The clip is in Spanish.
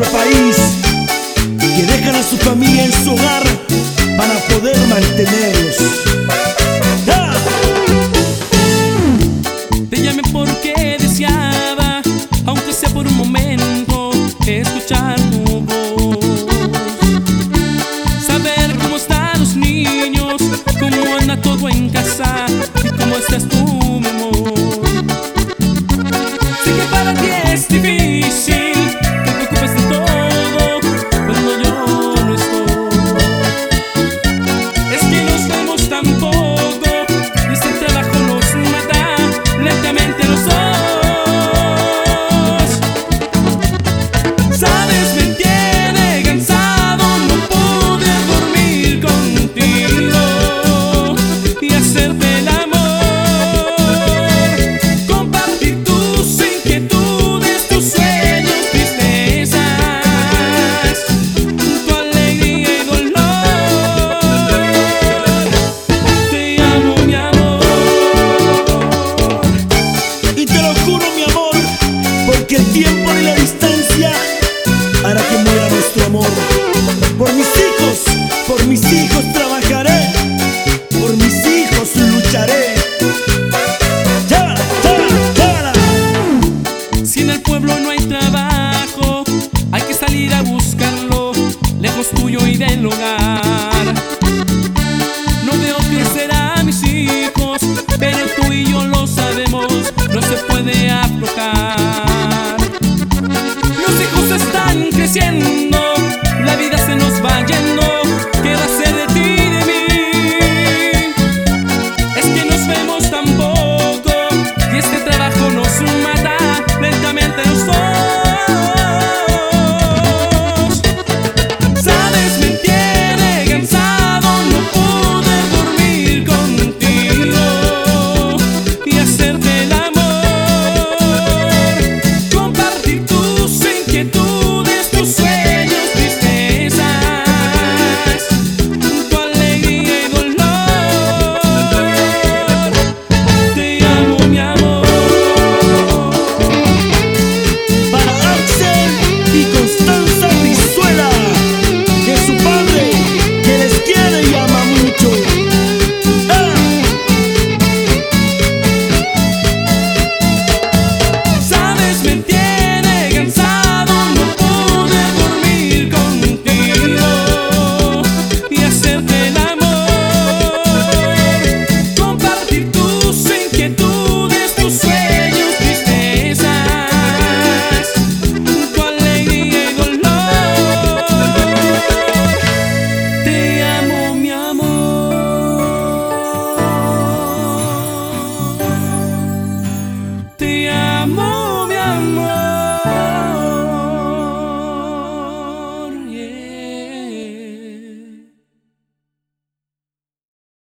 nuestro país, que dejan a su familia en su hogar para poder mantenerlos. ¡Ah! Te llamé porque deseaba, aunque sea por un momento, escuchar tu voz, saber cómo están los niños, cómo anda todo en casa y cómo estás tú, mi amor. Sé que para ti es difícil, te preocupes de todo cuando yo no estoy. Es que nos vemos tan poco y este trabajo nos mata lentamente a los dos. Sabes, me tiene cansado no poder dormir contigo y hacerte el amor, compartir tus inquietudes, tus sueños, tristezas, tu alegría y dolor. Te amo, mi amor. Y te lo juro, mi amor, porque el tiempo y la distancia hará que muera nuestro amor. Por mis hijos trabajaré, por mis hijos lucharé. ¡Ya, ya, ya! Si en el pueblo no hay trabajo, hay que salir a buscarlo, lejos tuyo y del hogar. No veo crecer a mis hijos, pero tú